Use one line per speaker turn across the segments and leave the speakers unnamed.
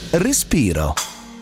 Respiro.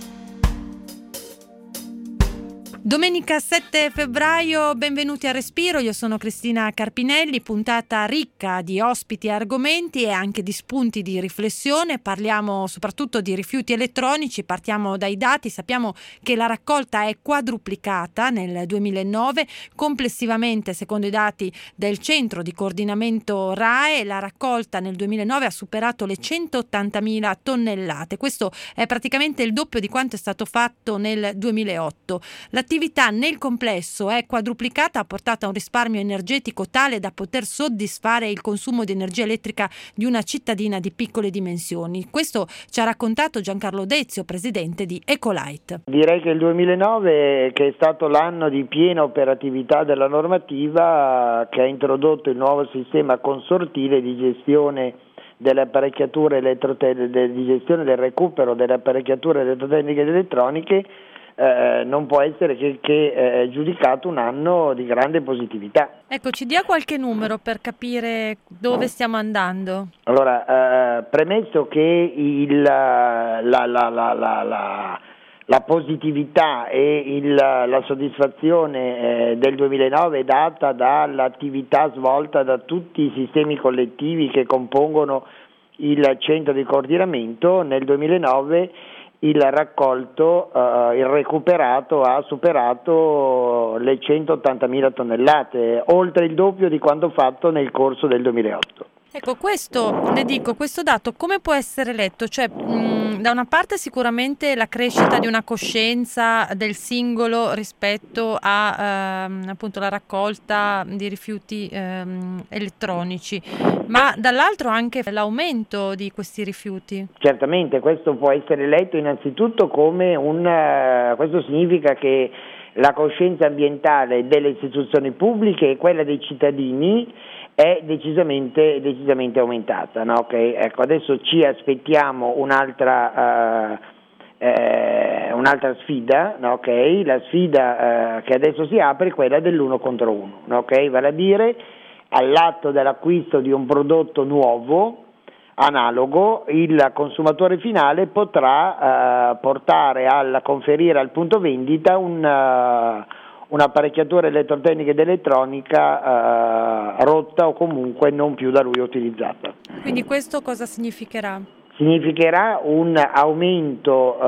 Domenica 7 febbraio, benvenuti a Respiro, io sono Cristina Carpinelli, puntata ricca di ospiti e argomenti e anche di spunti di riflessione. Parliamo soprattutto di rifiuti elettronici, partiamo dai dati, sappiamo che la raccolta è quadruplicata nel 2009, complessivamente secondo i dati del centro di coordinamento RAEE la raccolta nel 2009 ha superato le 180.000 tonnellate, questo è praticamente il doppio di quanto è stato fatto nel 2008. L'attività nel complesso è quadruplicata, ha portato a un risparmio energetico tale da poter soddisfare il consumo di energia elettrica di una cittadina di piccole dimensioni. Questo ci ha raccontato Giancarlo Dezio, presidente di Ecolite.
Direi che il 2009, che è stato l'anno di piena operatività della normativa, che ha introdotto il nuovo sistema consortile di gestione delle apparecchiature di gestione del recupero delle apparecchiature elettrotecniche ed elettroniche, non può essere che giudicato un anno di grande positività.
Ecco, ci dia qualche numero per capire dove stiamo andando.
Allora, premesso che la positività e la soddisfazione del 2009 è data dall'attività svolta da tutti i sistemi collettivi che compongono il centro di coordinamento, nel 2009 il recuperato ha superato le 180.000 tonnellate, oltre il doppio di quanto fatto nel corso del 2008.
Ecco, questo dato come può essere letto? Cioè, da una parte sicuramente la crescita di una coscienza del singolo rispetto a appunto la raccolta di rifiuti elettronici, ma dall'altro anche l'aumento di questi rifiuti.
Certamente, questo può essere letto innanzitutto come questo significa che la coscienza ambientale delle istituzioni pubbliche e quella dei cittadini è decisamente aumentata, no? Okay? Ecco, adesso ci aspettiamo un'altra sfida, no? Okay? La sfida che adesso si apre è quella dell'1 contro 1, no? Okay? Vale a dire, all'atto dell'acquisto di un prodotto nuovo, analogo, il consumatore finale potrà conferire al punto vendita un'apparecchiatura elettrotecnica ed elettronica rotta o comunque non più da lui utilizzata.
Quindi questo cosa significherà?
Significherà un aumento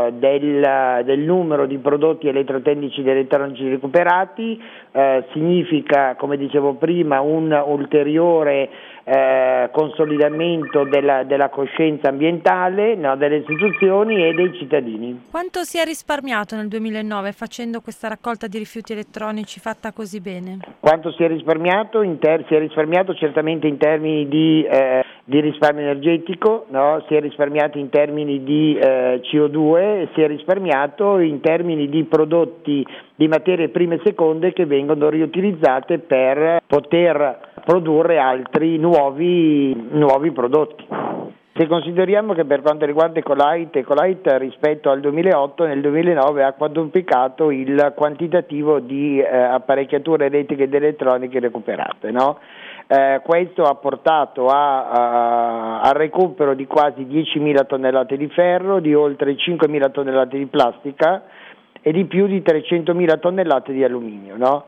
del numero di prodotti elettrotecnici ed elettronici recuperati, significa, come dicevo prima, un ulteriore consolidamento della coscienza ambientale, no, delle istituzioni e dei cittadini.
Quanto si è risparmiato nel 2009 facendo questa raccolta di rifiuti elettronici fatta così bene?
Quanto si è risparmiato? Si è risparmiato certamente in termini di risparmio energetico, no? Si è risparmiato in termini di CO2, si è risparmiato in termini di prodotti di materie prime e seconde che vengono riutilizzate per poter produrre altri nuovi prodotti. Se consideriamo che per quanto riguarda Ecolite rispetto al 2008, nel 2009 ha quadruplicato il quantitativo di apparecchiature elettriche ed elettroniche recuperate, no? Questo ha portato al recupero di quasi 10.000 tonnellate di ferro, di oltre 5.000 tonnellate di plastica e di più di 300.000 tonnellate di alluminio, no?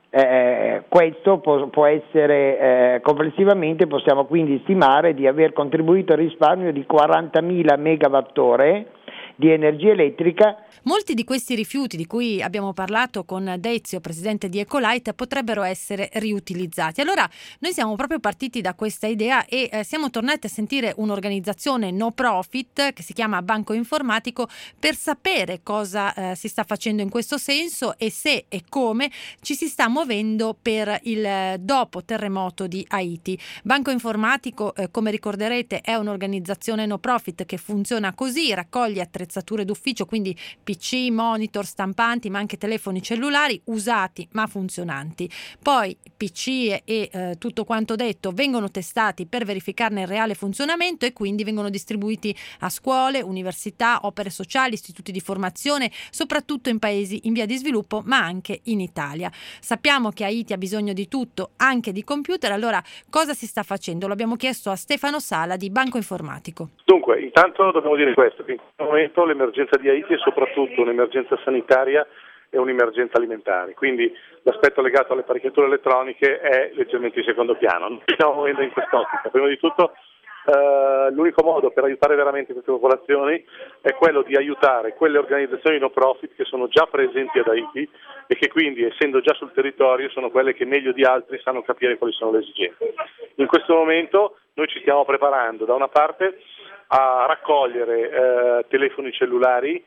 Questo può essere complessivamente possiamo quindi stimare di aver contribuito al risparmio di 40.000 megawattora di energia elettrica.
Molti di questi rifiuti di cui abbiamo parlato con Dezio, presidente di Ecolite, potrebbero essere riutilizzati. Allora noi siamo proprio partiti da questa idea e siamo tornati a sentire un'organizzazione no profit che si chiama Banco Informatico per sapere cosa si sta facendo in questo senso e se e come ci si sta muovendo per il dopo terremoto di Haiti. Banco Informatico, come ricorderete, è un'organizzazione no profit che funziona così, raccoglie attrezzature attrezzature d'ufficio, quindi PC, monitor, stampanti, ma anche telefoni cellulari usati ma funzionanti. Poi PC e tutto quanto detto vengono testati per verificarne il reale funzionamento e quindi vengono distribuiti a scuole, università, opere sociali, istituti di formazione, soprattutto in paesi in via di sviluppo, ma anche in Italia. Sappiamo che Haiti ha bisogno di tutto, anche di computer. Allora, cosa si sta facendo? Lo abbiamo chiesto a Stefano Sala di Banco Informatico.
Dunque, intanto dobbiamo dire questo, che in questo momento l'emergenza di Haiti è soprattutto un'emergenza sanitaria e un'emergenza alimentare, quindi l'aspetto legato alle apparecchiature elettroniche è leggermente in secondo piano. Noi stiamo muovendo in quest'ottica. Prima di tutto l'unico modo per aiutare veramente queste popolazioni è quello di aiutare quelle organizzazioni no profit che sono già presenti ad Haiti e che quindi, essendo già sul territorio, sono quelle che meglio di altri sanno capire quali sono le esigenze. In questo momento noi ci stiamo preparando da una parte a raccogliere telefoni cellulari,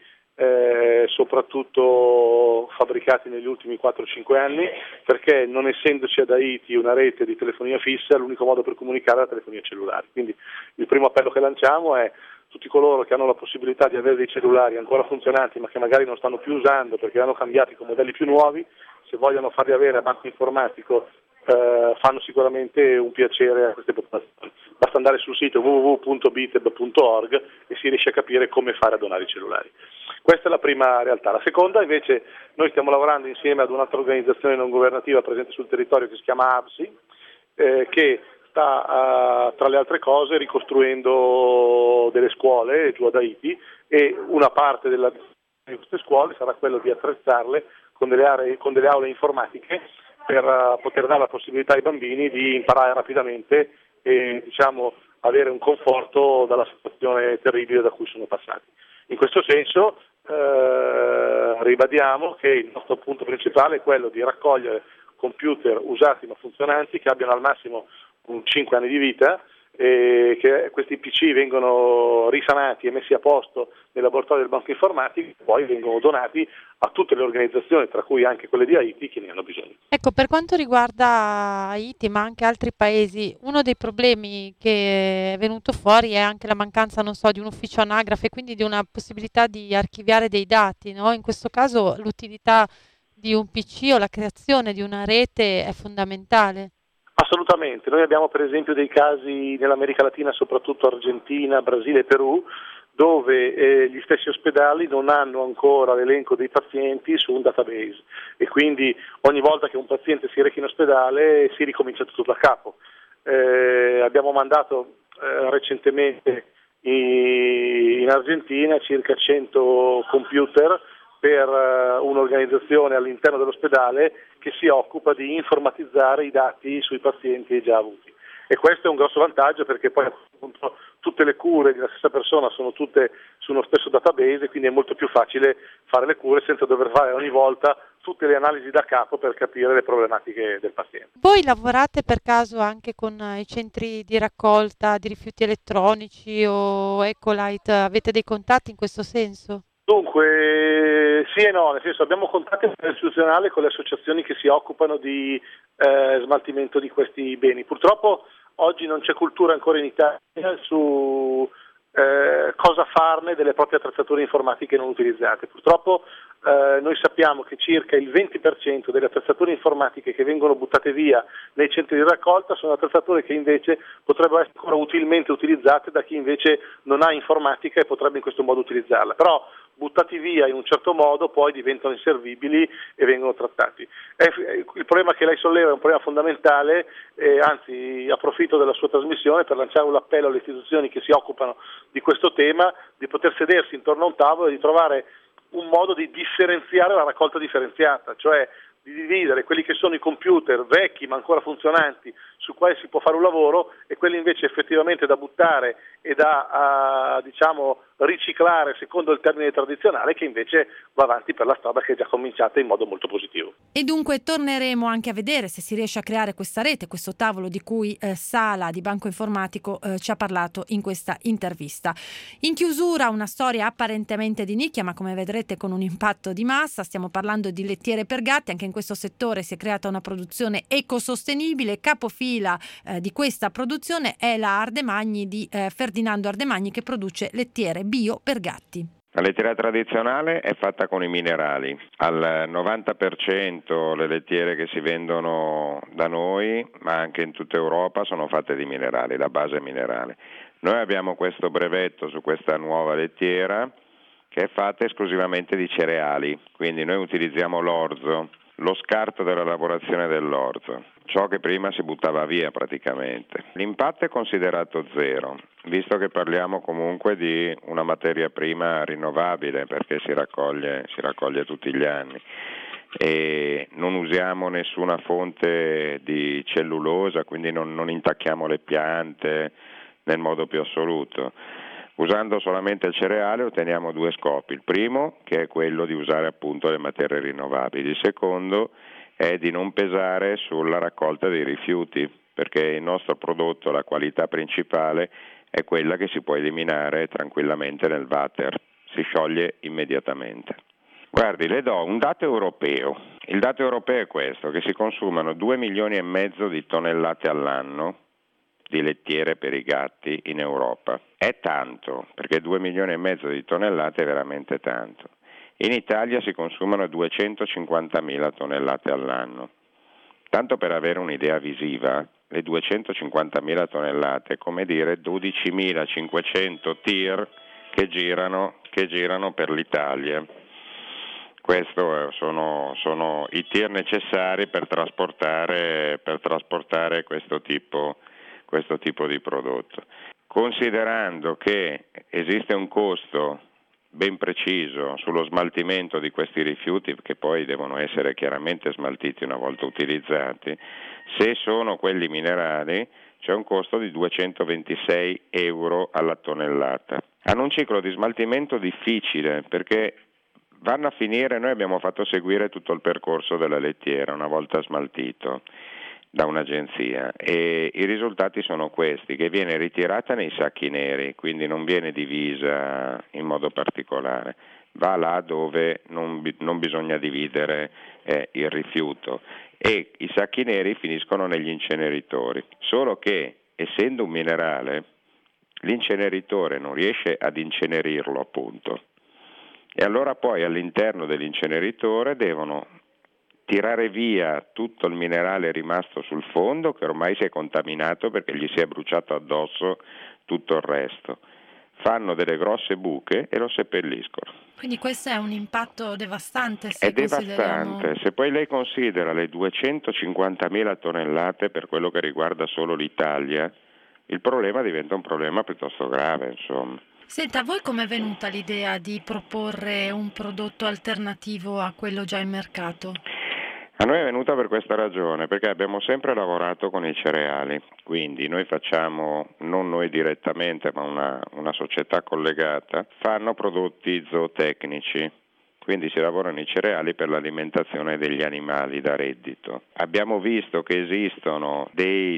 soprattutto fabbricati negli ultimi 4-5 anni, perché non essendoci ad Haiti una rete di telefonia fissa, l'unico modo per comunicare è la telefonia cellulare. Quindi il primo appello che lanciamo è tutti coloro che hanno la possibilità di avere dei cellulari ancora funzionanti ma che magari non stanno più usando perché li hanno cambiati con modelli più nuovi, se vogliono farli avere a Banco Informatico fanno sicuramente un piacere a queste popolazioni. Basta andare sul sito www.biteb.org e si riesce a capire come fare a donare i cellulari. Questa è la prima realtà. La seconda, invece, noi stiamo lavorando insieme ad un'altra organizzazione non governativa presente sul territorio che si chiama ABSI, che sta tra le altre cose ricostruendo delle scuole giù ad Haiti, e una parte di queste scuole sarà quello di attrezzarle con delle aule informatiche per poter dare la possibilità ai bambini di imparare rapidamente e avere un conforto dalla situazione terribile da cui sono passati. In questo senso ribadiamo che il nostro punto principale è quello di raccogliere computer usati ma funzionanti che abbiano al massimo 5 anni di vita e che questi PC vengono risanati e messi a posto nei laboratori del Banco Informatico e poi vengono donati a tutte le organizzazioni, tra cui anche quelle di Haiti, che ne hanno bisogno.
Ecco, per quanto riguarda Haiti, ma anche altri paesi, uno dei problemi che è venuto fuori è anche la mancanza, di un ufficio anagrafe, quindi di una possibilità di archiviare dei dati, no? In questo caso l'utilità di un PC o la creazione di una rete è fondamentale.
Assolutamente, noi abbiamo per esempio dei casi nell'America Latina, soprattutto Argentina, Brasile e Perù, dove gli stessi ospedali non hanno ancora l'elenco dei pazienti su un database e quindi ogni volta che un paziente si reca in ospedale si ricomincia tutto da capo. Abbiamo mandato recentemente in Argentina circa 100 computer per un'organizzazione all'interno dell'ospedale che si occupa di informatizzare i dati sui pazienti già avuti. E questo è un grosso vantaggio perché poi appunto tutte le cure di una stessa persona sono tutte su uno stesso database e quindi è molto più facile fare le cure senza dover fare ogni volta tutte le analisi da capo per capire le problematiche del paziente.
Voi lavorate per caso anche con i centri di raccolta di rifiuti elettronici o Ecolite? Avete dei contatti in questo senso?
Dunque, sì e no, nel senso abbiamo contatti istituzionali con le associazioni che si occupano di smaltimento di questi beni. Purtroppo oggi non c'è cultura ancora in Italia su cosa farne delle proprie attrezzature informatiche non utilizzate. Purtroppo noi sappiamo che circa il 20% delle attrezzature informatiche che vengono buttate via nei centri di raccolta sono attrezzature che invece potrebbero essere ancora utilmente utilizzate da chi invece non ha informatica e potrebbe in questo modo utilizzarla. Però buttati via in un certo modo poi diventano inservibili e vengono trattati. Il problema che lei solleva è un problema fondamentale, anzi approfitto della sua trasmissione per lanciare un appello alle istituzioni che si occupano di questo tema, di poter sedersi intorno a un tavolo e di trovare un modo di differenziare la raccolta differenziata, cioè di dividere quelli che sono i computer vecchi ma ancora funzionanti su quali si può fare un lavoro e quelli invece effettivamente da buttare e da riciclare secondo il termine tradizionale, che invece va avanti per la strada che è già cominciata in modo molto positivo.
E dunque torneremo anche a vedere se si riesce a creare questa rete, questo tavolo di cui Sala di Banco Informatico ci ha parlato in questa intervista. In chiusura una storia apparentemente di nicchia ma come vedrete con un impatto di massa. Stiamo parlando di lettiere per gatti. Anche in questo settore si è creata una produzione ecosostenibile. Capofila di questa produzione è la Ardemagni di Ferdinando Ardemagni, che produce lettiere bio per gatti.
La lettiera tradizionale è fatta con i minerali. Al 90% le lettiere che si vendono da noi, ma anche in tutta Europa, sono fatte di minerali, la base è minerale. Noi abbiamo questo brevetto su questa nuova lettiera che è fatta esclusivamente di cereali, quindi noi utilizziamo l'orzo, lo scarto della lavorazione dell'orzo, ciò che prima si buttava via praticamente. L'impatto è considerato zero, visto che parliamo comunque di una materia prima rinnovabile perché si raccoglie tutti gli anni e non usiamo nessuna fonte di cellulosa, quindi non intacchiamo le piante nel modo più assoluto. Usando solamente il cereale otteniamo due scopi: il primo, che è quello di usare appunto le materie rinnovabili, il secondo è di non pesare sulla raccolta dei rifiuti, perché il nostro prodotto, la qualità principale è quella che si può eliminare tranquillamente nel water, si scioglie immediatamente. Guardi, le do un dato europeo. Il dato europeo è questo, che si consumano 2,5 milioni di tonnellate all'anno di lettiere per i gatti in Europa. È tanto, perché 2,5 milioni di tonnellate è veramente tanto. In Italia si consumano 250.000 tonnellate all'anno. Tanto per avere un'idea visiva, le 250.000 tonnellate è come dire 12.500 tir che girano per l'Italia. Questi sono i tir necessari per trasportare questo tipo di prodotto. Considerando che esiste un costo ben preciso sullo smaltimento di questi rifiuti, che poi devono essere chiaramente smaltiti una volta utilizzati, se sono quelli minerali c'è un costo di 226 euro alla tonnellata. Hanno un ciclo di smaltimento difficile perché vanno a finire, noi abbiamo fatto seguire tutto il percorso della lettiera una volta smaltito da un'agenzia e i risultati sono questi, che viene ritirata nei sacchi neri, quindi non viene divisa in modo particolare, va là dove non bisogna dividere il rifiuto e i sacchi neri finiscono negli inceneritori, solo che essendo un minerale l'inceneritore non riesce ad incenerirlo appunto e allora poi all'interno dell'inceneritore devono tirare via tutto il minerale rimasto sul fondo che ormai si è contaminato perché gli si è bruciato addosso tutto il resto. Fanno delle grosse buche e lo seppelliscono.
Quindi questo è un impatto devastante.
È devastante. Se poi lei considera le 250.000 tonnellate per quello che riguarda solo l'Italia, il problema diventa un problema piuttosto grave, insomma.
Senta, a voi com'è venuta l'idea di proporre un prodotto alternativo a quello già in mercato?
A noi è venuta per questa ragione, perché abbiamo sempre lavorato con i cereali, quindi noi facciamo, non noi direttamente, ma una società collegata, fanno prodotti zootecnici, quindi si lavorano i cereali per l'alimentazione degli animali da reddito. Abbiamo visto che esistevano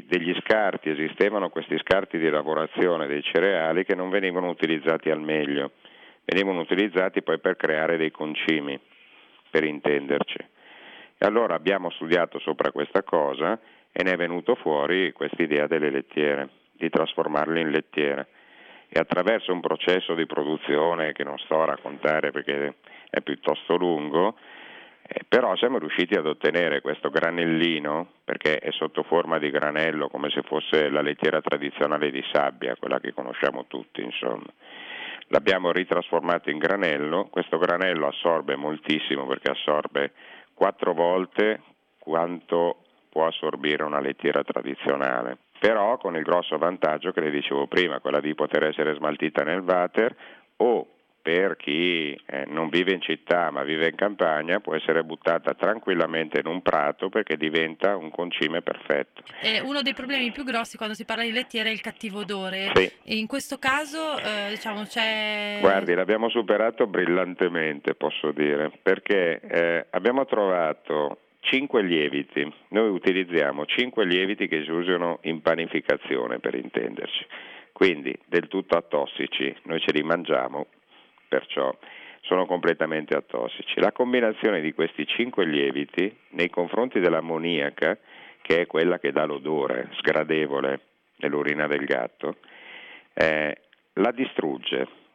questi scarti di lavorazione dei cereali che non venivano utilizzati al meglio, venivano utilizzati poi per creare dei concimi, per intenderci. E allora abbiamo studiato sopra questa cosa e ne è venuto fuori questa idea delle lettiere, di trasformarle in lettiere. E attraverso un processo di produzione che non sto a raccontare perché è piuttosto lungo, però siamo riusciti ad ottenere questo granellino, perché è sotto forma di granello come se fosse la lettiera tradizionale di sabbia, quella che conosciamo tutti, insomma. L'abbiamo ritrasformato in granello, questo granello assorbe moltissimo perché assorbe 4 volte quanto può assorbire una lettiera tradizionale, però con il grosso vantaggio che le dicevo prima, quella di poter essere smaltita nel water o per chi non vive in città ma vive in campagna può essere buttata tranquillamente in un prato perché diventa un concime perfetto.
Uno dei problemi più grossi quando si parla di lettiere è il cattivo odore.
Sì.
E in questo caso c'è...
Guardi, l'abbiamo superato brillantemente, posso dire, perché abbiamo trovato 5 lieviti, noi utilizziamo 5 lieviti che si usano in panificazione per intenderci, quindi del tutto atossici, noi ce li mangiamo, perciò sono completamente atossici. La combinazione di questi 5 lieviti nei confronti dell'ammoniaca, che è quella che dà l'odore sgradevole nell'urina del gatto, la distrugge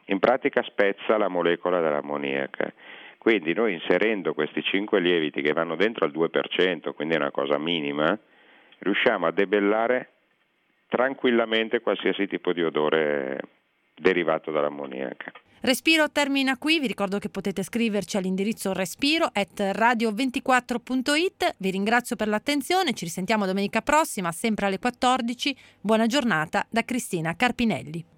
in pratica spezza la molecola dell'ammoniaca. Quindi noi inserendo questi 5 lieviti che vanno dentro al 2%, quindi è una cosa minima, riusciamo a debellare tranquillamente qualsiasi tipo di odore derivato dall'ammoniaca.
Respiro termina qui, vi ricordo che potete scriverci all'indirizzo respiro@radio24.it. Vi ringrazio per l'attenzione, ci risentiamo domenica prossima, sempre alle 14. Buona giornata da Cristina Carpinelli.